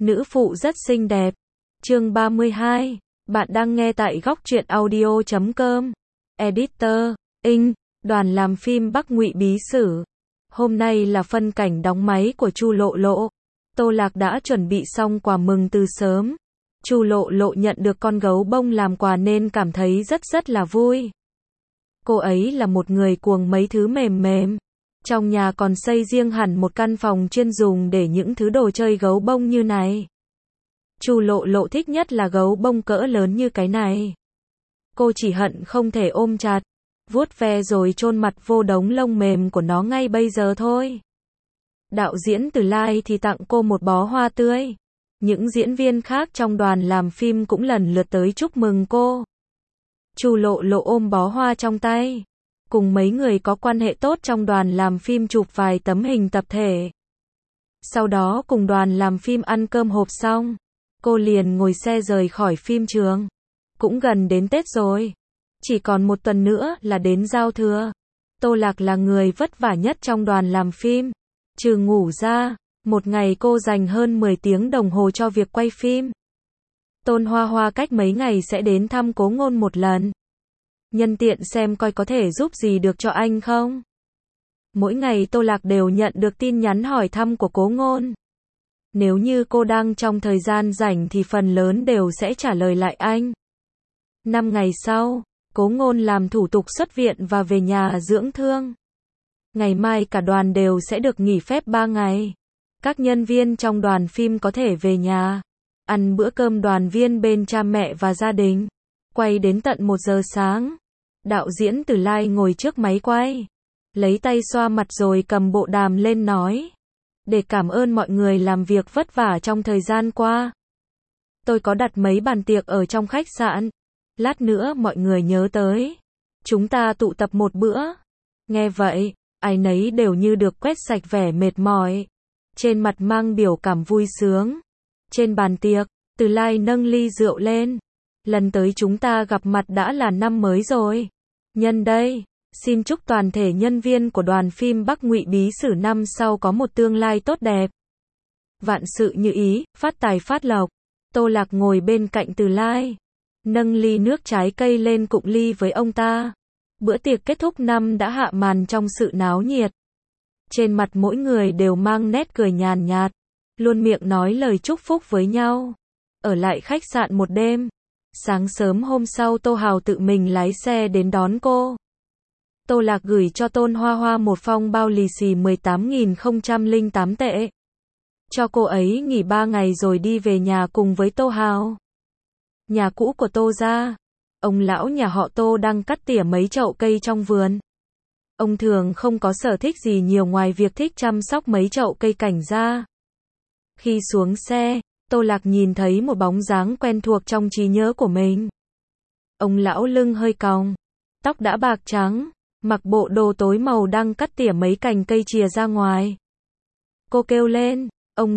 Nữ phụ rất xinh đẹp. Chương 32. Bạn đang nghe tại góc truyện audio.com. Editor, Inh, đoàn làm phim Bắc Ngụy Bí Sử. Hôm nay là phân cảnh đóng máy của Chu Lộ Lộ. Tô Lạc đã chuẩn bị xong quà mừng từ sớm. Chu Lộ Lộ nhận được con gấu bông làm quà nên cảm thấy rất là vui. Cô ấy là một người cuồng mấy thứ mềm mềm. Trong nhà còn xây riêng hẳn một căn phòng chuyên dùng để những thứ đồ chơi gấu bông như này. Chu Lộ Lộ thích nhất là gấu bông cỡ lớn như cái này. Cô chỉ hận không thể ôm chặt, vuốt ve rồi chôn mặt vô đống lông mềm của nó ngay bây giờ thôi. Đạo diễn Từ Lai thì tặng cô một bó hoa tươi. Những diễn viên khác trong đoàn làm phim cũng lần lượt tới chúc mừng cô. Chu Lộ Lộ ôm bó hoa trong tay, cùng mấy người có quan hệ tốt trong đoàn làm phim chụp vài tấm hình tập thể. Sau đó cùng đoàn làm phim ăn cơm hộp xong, cô liền ngồi xe rời khỏi phim trường. Cũng gần đến Tết rồi, chỉ còn một tuần nữa là đến giao thừa. Tô Lạc là người vất vả nhất trong đoàn làm phim. Trừ ngủ ra, một ngày cô dành hơn 10 tiếng đồng hồ cho việc quay phim. Tôn Hoa Hoa cách mấy ngày sẽ đến thăm Cố Ngôn một lần. Nhân tiện xem coi có thể giúp gì được cho anh không. Mỗi ngày Tô Lạc đều nhận được tin nhắn hỏi thăm của Cố Ngôn. Nếu như cô đang trong thời gian rảnh thì phần lớn đều sẽ trả lời lại anh. 5 ngày sau, Cố Ngôn làm thủ tục xuất viện và về nhà dưỡng thương. Ngày mai cả đoàn đều sẽ được nghỉ phép 3 ngày. Các nhân viên trong đoàn phim có thể về nhà, ăn bữa cơm đoàn viên bên cha mẹ và gia đình. Quay đến tận 1 giờ sáng. Đạo diễn Từ Lai ngồi trước máy quay, lấy tay xoa mặt rồi cầm bộ đàm lên nói. Để cảm ơn mọi người làm việc vất vả trong thời gian qua. Tôi có đặt mấy bàn tiệc ở trong khách sạn. Lát nữa mọi người nhớ tới. Chúng ta tụ tập một bữa. Nghe vậy, ai nấy đều như được quét sạch vẻ mệt mỏi. Trên mặt mang biểu cảm vui sướng. Trên bàn tiệc, Từ Lai nâng ly rượu lên. Lần tới chúng ta gặp mặt đã là năm mới rồi. Nhân đây, xin chúc toàn thể nhân viên của đoàn phim Bắc Ngụy Bí Sử năm sau có một tương lai tốt đẹp. Vạn sự như ý, phát tài phát lộc. Tô Lạc ngồi bên cạnh Từ Lai, nâng ly nước trái cây lên cụng ly với ông ta. Bữa tiệc kết thúc năm đã hạ màn trong sự náo nhiệt. Trên mặt mỗi người đều mang nét cười nhàn nhạt, luôn miệng nói lời chúc phúc với nhau. Ở lại khách sạn một đêm. Sáng sớm hôm sau Tô Hào tự mình lái xe đến đón cô. Tô Lạc gửi cho Tôn Hoa Hoa một phong bao lì xì 18.008 tệ. Cho cô ấy nghỉ 3 ngày rồi đi về nhà cùng với Tô Hào. Nhà cũ của Tô gia, ông lão nhà họ Tô đang cắt tỉa mấy chậu cây trong vườn. Ông thường không có sở thích gì nhiều ngoài việc thích chăm sóc mấy chậu cây cảnh ra. Khi xuống xe, Tô Lạc nhìn thấy một bóng dáng quen thuộc trong trí nhớ của mình. Ông lão lưng hơi còng, tóc đã bạc trắng, mặc bộ đồ tối màu đang cắt tỉa mấy cành cây chìa ra ngoài. Cô kêu lên, ông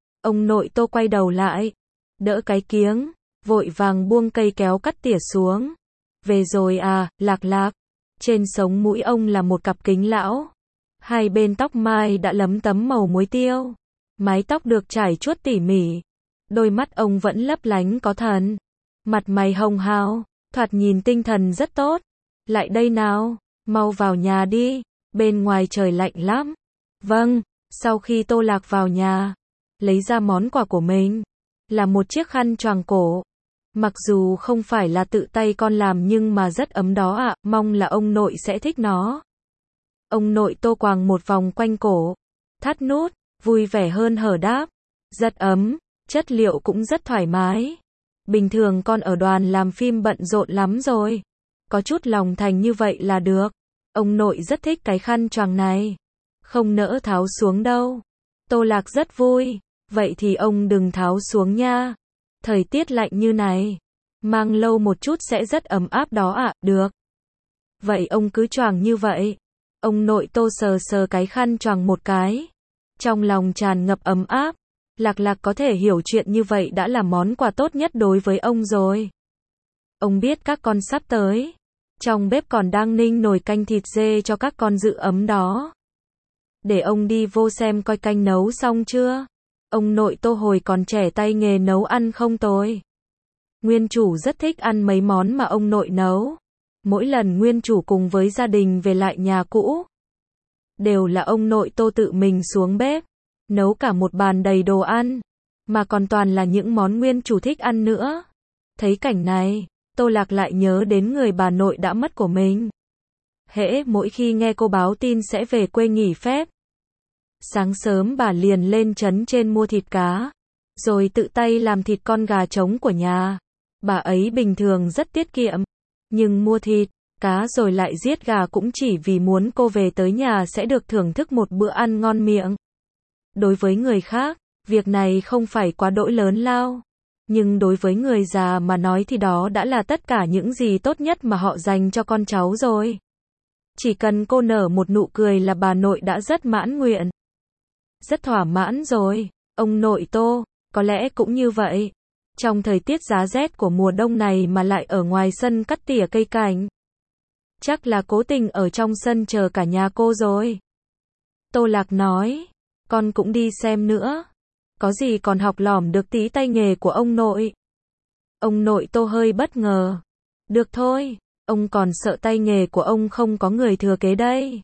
nội. Tô quay đầu lại, đỡ cái kiếng, vội vàng buông cây kéo cắt tỉa xuống. Về rồi à, Lạc. Trên sống mũi ông là một cặp kính lão. Hai bên tóc mai đã lấm tấm màu muối tiêu. Mái tóc được trải chuốt tỉ mỉ. Đôi mắt ông vẫn lấp lánh có thần. Mặt mày hồng hào, thoạt nhìn tinh thần rất tốt. Lại đây nào, mau vào nhà đi, bên ngoài trời lạnh lắm. Vâng, sau khi Tô Lạc vào nhà, lấy ra món quà của mình, là một chiếc khăn choàng cổ. Mặc dù không phải là tự tay con làm nhưng mà rất ấm đó ạ, mong là ông nội sẽ thích nó. Ông nội Tô quàng một vòng quanh cổ, thắt nút, vui vẻ hơn hở đáp. Rất ấm. Chất liệu cũng rất thoải mái. Bình thường con ở đoàn làm phim bận rộn lắm rồi. Có chút lòng thành như vậy là được. Ông nội rất thích cái khăn choàng này. Không nỡ tháo xuống đâu. Tô Lạc rất vui. Vậy thì ông đừng tháo xuống nha. Thời tiết lạnh như này, mang lâu một chút sẽ rất ấm áp đó ạ. Được. Vậy ông cứ choàng như vậy. Ông nội Tô sờ cái khăn choàng một cái. Trong lòng tràn ngập ấm áp. Lạc có thể hiểu chuyện như vậy đã là món quà tốt nhất đối với ông rồi. Ông biết các con sắp tới. Trong bếp còn đang ninh nồi canh thịt dê cho các con giữ ấm đó. Để ông đi vô xem coi canh nấu xong chưa. Ông nội Tô hồi còn trẻ tay nghề nấu ăn không tồi. Nguyên chủ rất thích ăn mấy món mà ông nội nấu. Mỗi lần nguyên chủ cùng với gia đình về lại nhà cũ, đều là ông nội Tô tự mình xuống bếp, nấu cả một bàn đầy đồ ăn, mà còn toàn là những món nguyên chủ thích ăn nữa. Thấy cảnh này, Tô Lạc lại nhớ đến người bà nội đã mất của mình. Hễ mỗi khi nghe cô báo tin sẽ về quê nghỉ phép, sáng sớm bà liền lên trấn trên mua thịt cá, rồi tự tay làm thịt con gà trống của nhà. Bà ấy bình thường rất tiết kiệm, nhưng mua thịt, cá rồi lại giết gà cũng chỉ vì muốn cô về tới nhà sẽ được thưởng thức một bữa ăn ngon miệng. Đối với người khác, việc này không phải quá đỗi lớn lao, nhưng đối với người già mà nói thì đó đã là tất cả những gì tốt nhất mà họ dành cho con cháu rồi. Chỉ cần cô nở một nụ cười là bà nội đã rất mãn nguyện, rất thỏa mãn rồi. Ông nội Tô, có lẽ cũng như vậy. Trong thời tiết giá rét của mùa đông này mà lại ở ngoài sân cắt tỉa cây cảnh. Chắc là cố tình ở trong sân chờ cả nhà cô rồi. Tô Lạc nói, con cũng đi xem nữa. Có gì còn học lỏm được tí tay nghề của ông nội. Ông nội Tô hơi bất ngờ. Được thôi, ông còn sợ tay nghề của ông không có người thừa kế đây.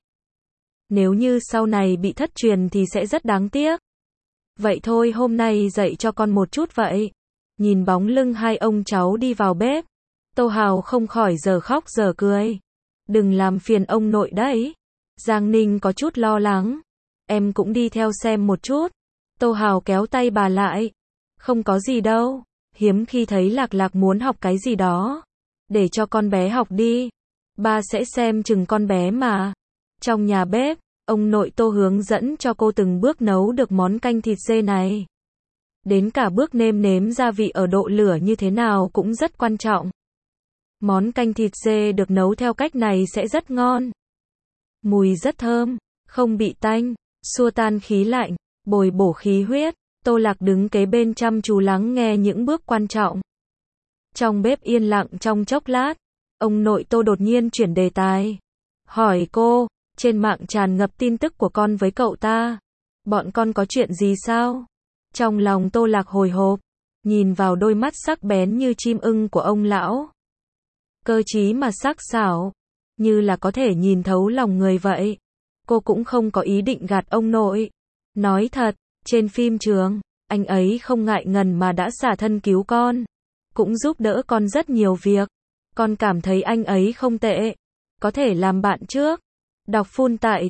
Nếu như sau này bị thất truyền thì sẽ rất đáng tiếc. Vậy thôi hôm nay dạy cho con một chút vậy. Nhìn bóng lưng hai ông cháu đi vào bếp, Tô Hào không khỏi giờ khóc giờ cười. Đừng làm phiền ông nội đấy. Giang Ninh có chút lo lắng. Em cũng đi theo xem một chút. Tô Hào kéo tay bà lại. Không có gì đâu. Hiếm khi thấy Lạc Lạc muốn học cái gì đó. Để cho con bé học đi. Ba sẽ xem chừng con bé mà. Trong nhà bếp, ông nội Tô hướng dẫn cho cô từng bước nấu được món canh thịt dê này. Đến cả bước nêm nếm gia vị ở độ lửa như thế nào cũng rất quan trọng. Món canh thịt dê được nấu theo cách này sẽ rất ngon. Mùi rất thơm, không bị tanh, xua tan khí lạnh, bồi bổ khí huyết. Tô Lạc đứng kế bên chăm chú lắng nghe những bước quan trọng. Trong bếp yên lặng trong chốc lát, ông nội Tô đột nhiên chuyển đề tài. Hỏi cô, trên mạng tràn ngập tin tức của con với cậu ta. Bọn con có chuyện gì sao? Trong lòng Tô Lạc hồi hộp, nhìn vào đôi mắt sắc bén như chim ưng của ông lão. Cơ trí mà sắc sảo, như là có thể nhìn thấu lòng người vậy. Cô cũng không có ý định gạt ông nội. Nói thật, trên phim trường, anh ấy không ngại ngần mà đã xả thân cứu con. Cũng giúp đỡ con rất nhiều việc. Con cảm thấy anh ấy không tệ. Có thể làm bạn trước. Đọc full tại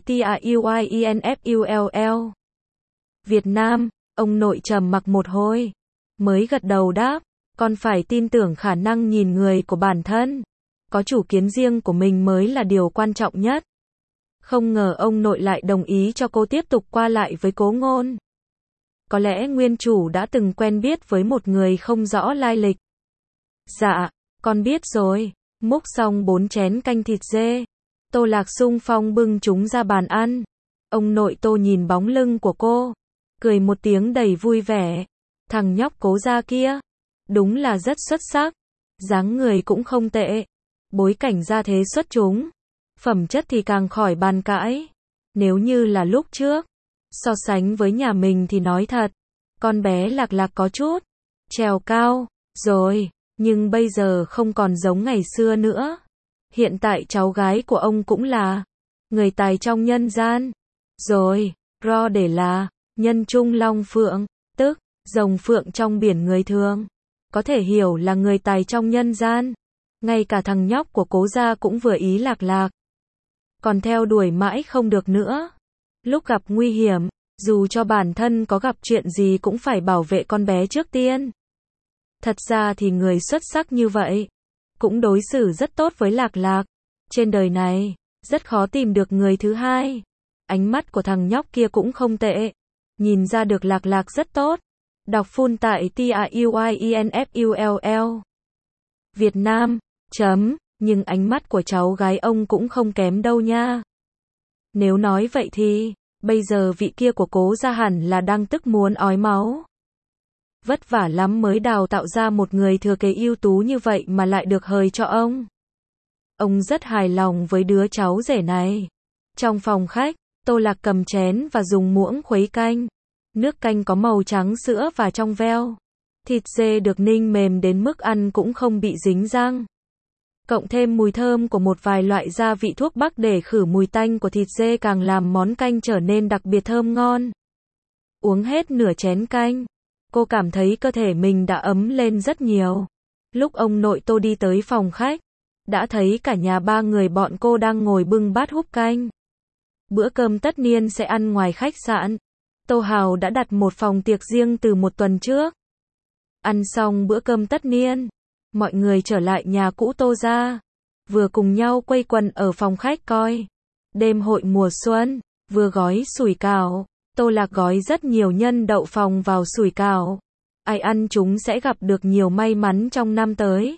TAUIENFULL. Việt Nam, ông nội trầm mặc một hồi. Mới gật đầu đáp. Con phải tin tưởng khả năng nhìn người của bản thân. Có chủ kiến riêng của mình mới là điều quan trọng nhất. Không ngờ ông nội lại đồng ý cho cô tiếp tục qua lại với Cố Ngôn. Có lẽ nguyên chủ đã từng quen biết với một người không rõ lai lịch. Dạ, con biết rồi. Múc xong 4 chén canh thịt dê. Tô Lạc xung phong bưng chúng ra bàn ăn. Ông nội Tô nhìn bóng lưng của cô, cười một tiếng đầy vui vẻ. Thằng nhóc Cố gia kia, đúng là rất xuất sắc. Dáng người cũng không tệ. Bối cảnh gia thế xuất chúng. Phẩm chất thì càng khỏi bàn cãi. Nếu như là lúc trước, so sánh với nhà mình thì nói thật, con bé Lạc Lạc có chút trèo cao rồi, nhưng bây giờ không còn giống ngày xưa nữa. Hiện tại cháu gái của ông cũng là người tài trong nhân gian. Rồi, ro để là nhân trung long phượng, tức rồng phượng trong biển người thường. Có thể hiểu là người tài trong nhân gian. Ngay cả thằng nhóc của Cố gia cũng vừa ý Lạc Lạc. Còn theo đuổi mãi không được nữa. Lúc gặp nguy hiểm, dù cho bản thân có gặp chuyện gì cũng phải bảo vệ con bé trước tiên. Thật ra thì người xuất sắc như vậy cũng đối xử rất tốt với Lạc Lạc. Trên đời này, rất khó tìm được người thứ hai. Ánh mắt của thằng nhóc kia cũng không tệ. Nhìn ra được Lạc Lạc rất tốt. Đọc full tại TAUIENFULL. Việt Nam, nhưng ánh mắt của cháu gái ông cũng không kém đâu nha. Nếu nói vậy thì, bây giờ vị kia của Cố gia hẳn là đang tức muốn ói máu. Vất vả lắm mới đào tạo ra một người thừa kế ưu tú như vậy mà lại được hời cho ông. Ông rất hài lòng với đứa cháu rể này. Trong phòng khách, Tô Lạc cầm chén và dùng muỗng khuấy canh. Nước canh có màu trắng sữa và trong veo. Thịt dê được ninh mềm đến mức ăn cũng không bị dính răng. Cộng thêm mùi thơm của một vài loại gia vị thuốc bắc để khử mùi tanh của thịt dê càng làm món canh trở nên đặc biệt thơm ngon. Uống hết nửa chén canh, cô cảm thấy cơ thể mình đã ấm lên rất nhiều. Lúc ông nội Tô đi tới phòng khách, đã thấy cả nhà ba người bọn cô đang ngồi bưng bát húp canh. Bữa cơm tất niên sẽ ăn ngoài khách sạn. Tô Hào đã đặt một phòng tiệc riêng từ một tuần trước. Ăn xong bữa cơm tất niên, mọi người trở lại nhà cũ Tô gia, vừa cùng nhau quây quần ở phòng khách coi đêm hội mùa xuân, vừa gói sủi cảo. Tô Lạc gói rất nhiều nhân đậu phộng vào sủi cảo. Ai ăn chúng sẽ gặp được nhiều may mắn trong năm tới.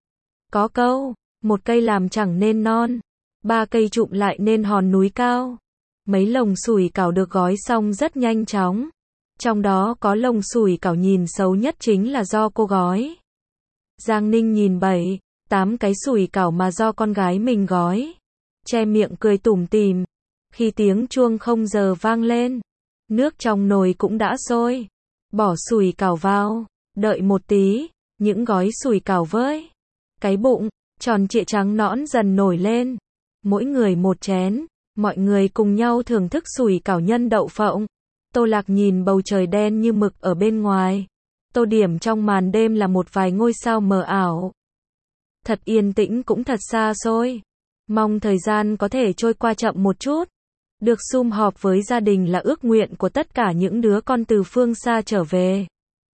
Có câu, một cây làm chẳng nên non, ba cây chụm lại nên hòn núi cao. Mấy lồng sủi cảo được gói xong rất nhanh chóng. Trong đó có lồng sủi cảo nhìn xấu nhất chính là do cô gói. Giang Ninh nhìn 7-8 cái sủi cảo mà do con gái mình gói, che miệng cười tủm tỉm. Khi tiếng chuông 0 giờ vang lên, nước trong nồi cũng đã sôi. Bỏ sủi cảo vào, đợi một tí, những gói sủi cảo với cái bụng tròn trịa trắng nõn dần nổi lên. Mỗi người một chén, mọi người cùng nhau thưởng thức sủi cảo nhân đậu phộng. Tô Lạc nhìn bầu trời đen như mực ở bên ngoài. Tô điểm trong màn đêm là một vài ngôi sao mờ ảo. Thật yên tĩnh cũng thật xa xôi. Mong thời gian có thể trôi qua chậm một chút. Được sum họp với gia đình là ước nguyện của tất cả những đứa con từ phương xa trở về.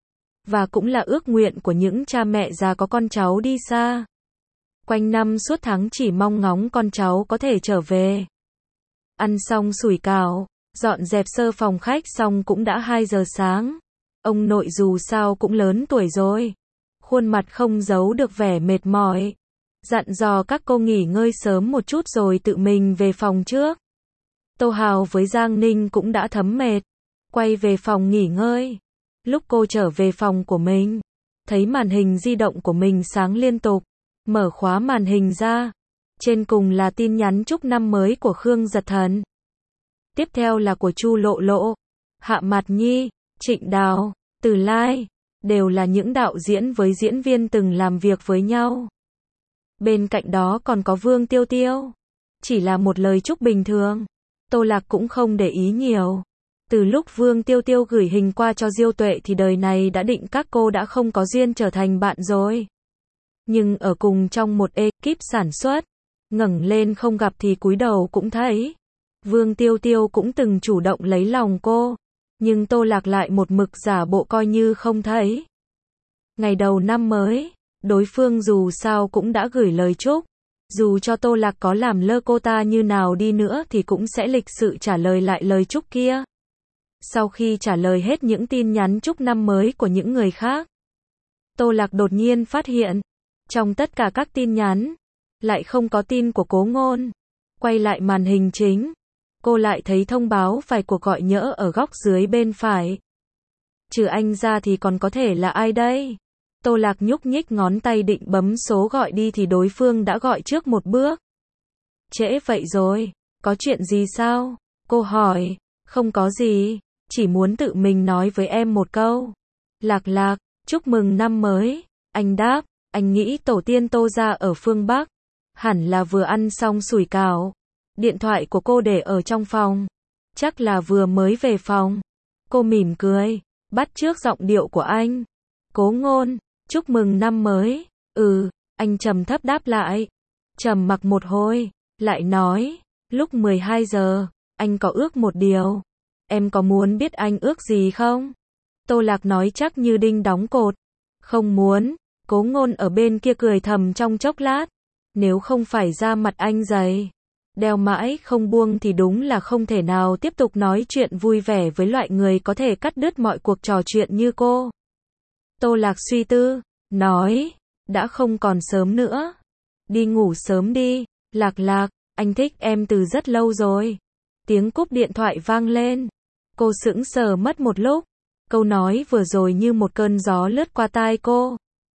Và cũng là ước nguyện của những cha mẹ già có con cháu đi xa. Quanh năm suốt tháng chỉ mong ngóng con cháu có thể trở về. Ăn xong sủi cảo, dọn dẹp sơ phòng khách xong cũng đã 2 giờ sáng. Ông nội dù sao cũng lớn tuổi rồi. Khuôn mặt không giấu được vẻ mệt mỏi. Dặn dò các cô nghỉ ngơi sớm một chút rồi tự mình về phòng trước. Tô Hào với Giang Ninh cũng đã thấm mệt. Quay về phòng nghỉ ngơi. Lúc cô trở về phòng của mình, thấy màn hình di động của mình sáng liên tục. Mở khóa màn hình ra. Trên cùng là tin nhắn chúc năm mới của Khương Giật Thần. Tiếp theo là của Chu Lộ Lộ, Hạ Mạt Nhi, Trịnh Đào, Từ Lai. Đều là những đạo diễn với diễn viên từng làm việc với nhau. Bên cạnh đó còn có Vương Tiêu Tiêu. Chỉ là một lời chúc bình thường. Tô Lạc cũng không để ý nhiều. Từ lúc Vương Tiêu Tiêu gửi hình qua cho Diêu Tuệ thì đời này đã định các cô đã không có duyên trở thành bạn rồi. Nhưng ở cùng trong một ekip sản xuất, ngẩng lên không gặp thì cúi đầu cũng thấy. Vương Tiêu Tiêu cũng từng chủ động lấy lòng cô, nhưng Tô Lạc lại một mực giả bộ coi như không thấy. Ngày đầu năm mới, đối phương dù sao cũng đã gửi lời chúc. Dù cho Tô Lạc có làm lơ cô ta như nào đi nữa thì cũng sẽ lịch sự trả lời lại lời chúc kia. Sau khi trả lời hết những tin nhắn chúc năm mới của những người khác, Tô Lạc đột nhiên phát hiện, trong tất cả các tin nhắn, lại không có tin của Cố Ngôn. Quay lại màn hình chính, cô lại thấy thông báo vài cuộc gọi nhỡ ở góc dưới bên phải. Trừ anh ra thì còn có thể là ai đây? Tô Lạc nhúc nhích ngón tay định bấm số gọi đi thì đối phương đã gọi trước một bước. Trễ vậy rồi, có chuyện gì sao? Cô hỏi. Không có gì, chỉ muốn tự mình nói với em một câu. Lạc Lạc, chúc mừng năm mới. Anh đáp, anh nghĩ tổ tiên Tô gia ở phương Bắc. Hẳn là vừa ăn xong sủi cảo. Điện thoại của cô để ở trong phòng. Chắc là vừa mới về phòng. Cô mỉm cười, bắt chước giọng điệu của anh. Cố Ngôn, chúc mừng năm mới. Anh trầm thấp đáp lại. Trầm mặc một hồi, lại nói, lúc 12 giờ, anh có ước một điều. Em có muốn biết anh ước gì không? Tô Lạc nói chắc như đinh đóng cột. Không muốn. Cố Ngôn ở bên kia cười thầm trong chốc lát. Nếu không phải da mặt anh dày, đeo mãi không buông thì đúng là không thể nào tiếp tục nói chuyện vui vẻ với loại người có thể cắt đứt mọi cuộc trò chuyện như cô. Tô Lạc suy tư, nói, đã không còn sớm nữa. Đi ngủ sớm đi, Lạc Lạc, anh thích em từ rất lâu rồi. Tiếng cúp điện thoại vang lên. Cô sững sờ mất một lúc. Câu nói vừa rồi như một cơn gió lướt qua tai cô.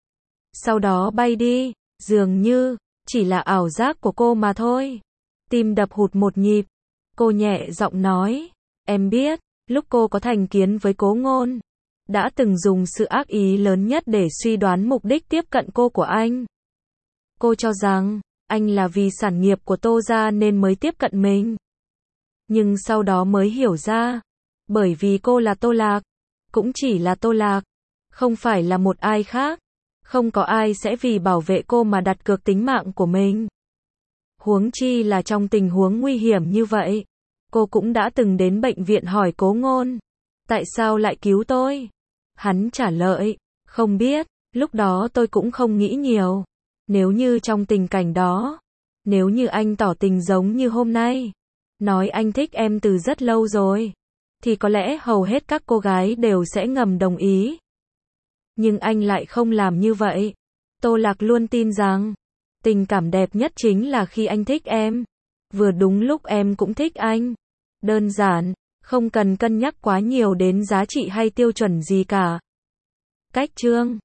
Sau đó bay đi, dường như chỉ là ảo giác của cô mà thôi. Tim đập hụt một nhịp. Cô nhẹ giọng nói, em biết, Lúc cô có thành kiến với Cố Ngôn, đã từng dùng sự ác ý lớn nhất để suy đoán mục đích tiếp cận cô của anh. Cô cho rằng, anh là vì sản nghiệp của Tô gia nên mới tiếp cận mình. Nhưng sau đó mới hiểu ra, bởi vì cô là Tô Lạc, cũng chỉ là Tô Lạc, không phải là một ai khác. Không có ai sẽ vì bảo vệ cô mà đặt cược tính mạng của mình. Huống chi là trong tình huống nguy hiểm như vậy. Cô cũng đã từng đến bệnh viện hỏi Cố Ngôn, tại sao lại cứu tôi? Hắn trả lời, không biết, lúc đó tôi cũng không nghĩ nhiều. Nếu như trong tình cảnh đó, nếu như anh tỏ tình giống như hôm nay, nói anh thích em từ rất lâu rồi, thì có lẽ hầu hết các cô gái đều sẽ ngầm đồng ý. Nhưng anh lại không làm như vậy. Tô Lạc luôn tin rằng, tình cảm đẹp nhất chính là khi anh thích em. Vừa đúng lúc em cũng thích anh. Đơn giản, không cần cân nhắc quá nhiều đến giá trị hay tiêu chuẩn gì cả. Cách chương